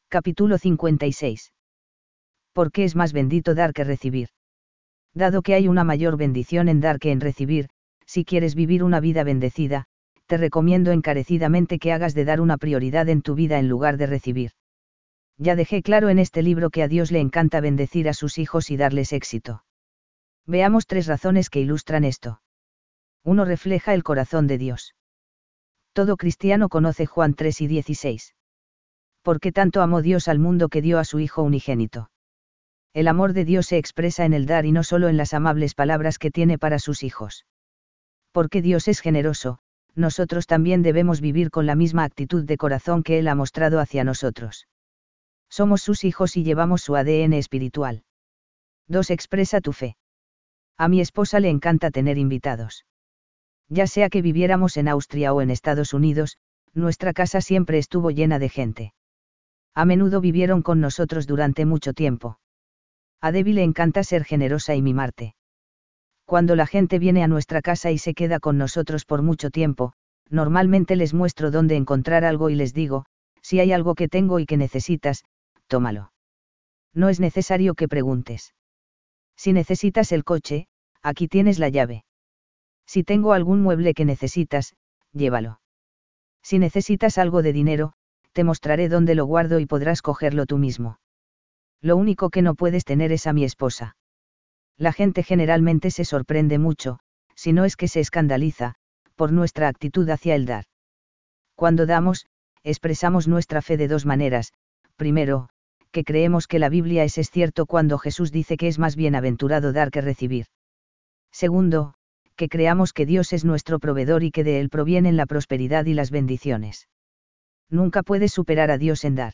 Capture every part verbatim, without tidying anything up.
Capítulo cincuenta y seis. ¿Por qué es más bendito dar que recibir? Dado que hay una mayor bendición en dar que en recibir, si quieres vivir una vida bendecida, te recomiendo encarecidamente que hagas de dar una prioridad en tu vida en lugar de recibir. Ya dejé claro en este libro que a Dios le encanta bendecir a sus hijos y darles éxito. Veamos tres razones que ilustran esto. uno Refleja el corazón de Dios. Todo cristiano conoce Juan tres y dieciséis. Porque tanto amó Dios al mundo que dio a su Hijo unigénito. El amor de Dios se expresa en el dar y no solo en las amables palabras que tiene para sus hijos. Porque Dios es generoso, nosotros también debemos vivir con la misma actitud de corazón que Él ha mostrado hacia nosotros. Somos sus hijos y llevamos su A D N espiritual. dos Expresa tu fe. A mi esposa le encanta tener invitados. Ya sea que viviéramos en Austria o en Estados Unidos, nuestra casa siempre estuvo llena de gente. A menudo vivieron con nosotros durante mucho tiempo. A Debbie le encanta ser generosa y mimarte. Cuando la gente viene a nuestra casa y se queda con nosotros por mucho tiempo, normalmente les muestro dónde encontrar algo y les digo, si hay algo que tengo y que necesitas, tómalo. No es necesario que preguntes. Si necesitas el coche, aquí tienes la llave. Si tengo algún mueble que necesitas, llévalo. Si necesitas algo de dinero, te mostraré dónde lo guardo y podrás cogerlo tú mismo. Lo único que no puedes tener es a mi esposa. La gente generalmente se sorprende mucho, si no es que se escandaliza, por nuestra actitud hacia el dar. Cuando damos, expresamos nuestra fe de dos maneras. Primero, que creemos que la Biblia es, es cierto cuando Jesús dice que es más bienaventurado dar que recibir. Segundo, que creamos que Dios es nuestro proveedor y que de Él provienen la prosperidad y las bendiciones. Nunca puedes superar a Dios en dar.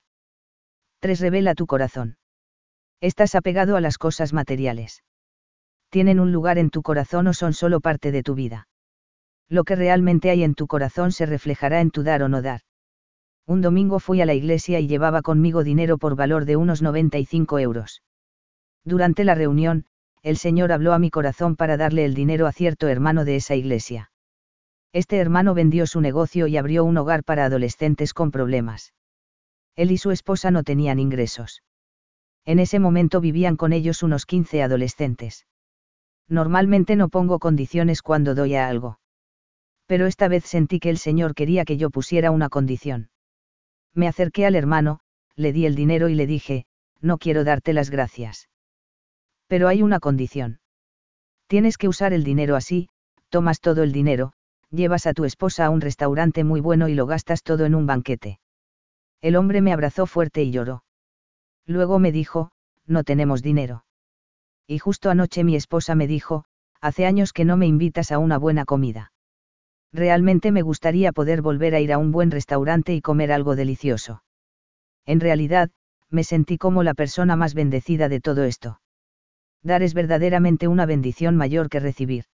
tres Revela tu corazón. ¿Estás apegado a las cosas materiales? ¿Tienen un lugar en tu corazón o son solo parte de tu vida? Lo que realmente hay en tu corazón se reflejará en tu dar o no dar. Un domingo fui a la iglesia y llevaba conmigo dinero por valor de unos noventa y cinco euros. Durante la reunión, el Señor habló a mi corazón para darle el dinero a cierto hermano de esa iglesia. Este hermano vendió su negocio y abrió un hogar para adolescentes con problemas. Él y su esposa no tenían ingresos. En ese momento vivían con ellos unos quince adolescentes. Normalmente no pongo condiciones cuando doy a algo. Pero esta vez sentí que el Señor quería que yo pusiera una condición. Me acerqué al hermano, le di el dinero y le dije, no quiero darte las gracias. Pero hay una condición. Tienes que usar el dinero así, tomas todo el dinero, llevas a tu esposa a un restaurante muy bueno y lo gastas todo en un banquete. El hombre me abrazó fuerte y lloró. Luego me dijo, no tenemos dinero. Y justo anoche mi esposa me dijo, hace años que no me invitas a una buena comida. Realmente me gustaría poder volver a ir a un buen restaurante y comer algo delicioso. En realidad, me sentí como la persona más bendecida de todo esto. Dar es verdaderamente una bendición mayor que recibir.